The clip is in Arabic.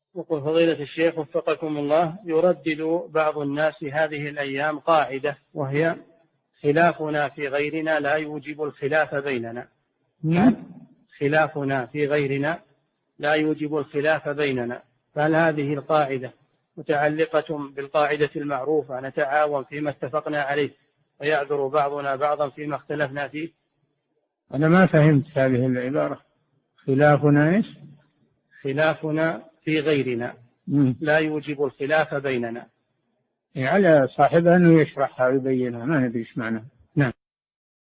يقول فضيلة الشيخ وفقكم الله، يردد بعض الناس هذه الأيام قاعدة، وهي خلافنا في غيرنا لا يوجب الخلاف بيننا. خلافنا في غيرنا لا يوجب الخلاف بيننا، فهل هذه القاعدة متعلقة بالقاعدة المعروفة نتعاون فيما اتفقنا عليه ويعذر بعضنا بعضا فيما اختلفنا فيه؟ أنا ما فهمت هذه العبارة. خلافنا إيش؟ خلافنا في غيرنا لا يوجب الخلاف بيننا. على صاحبها أنه يشرحها ويبينها، ما ندري إيش معنى.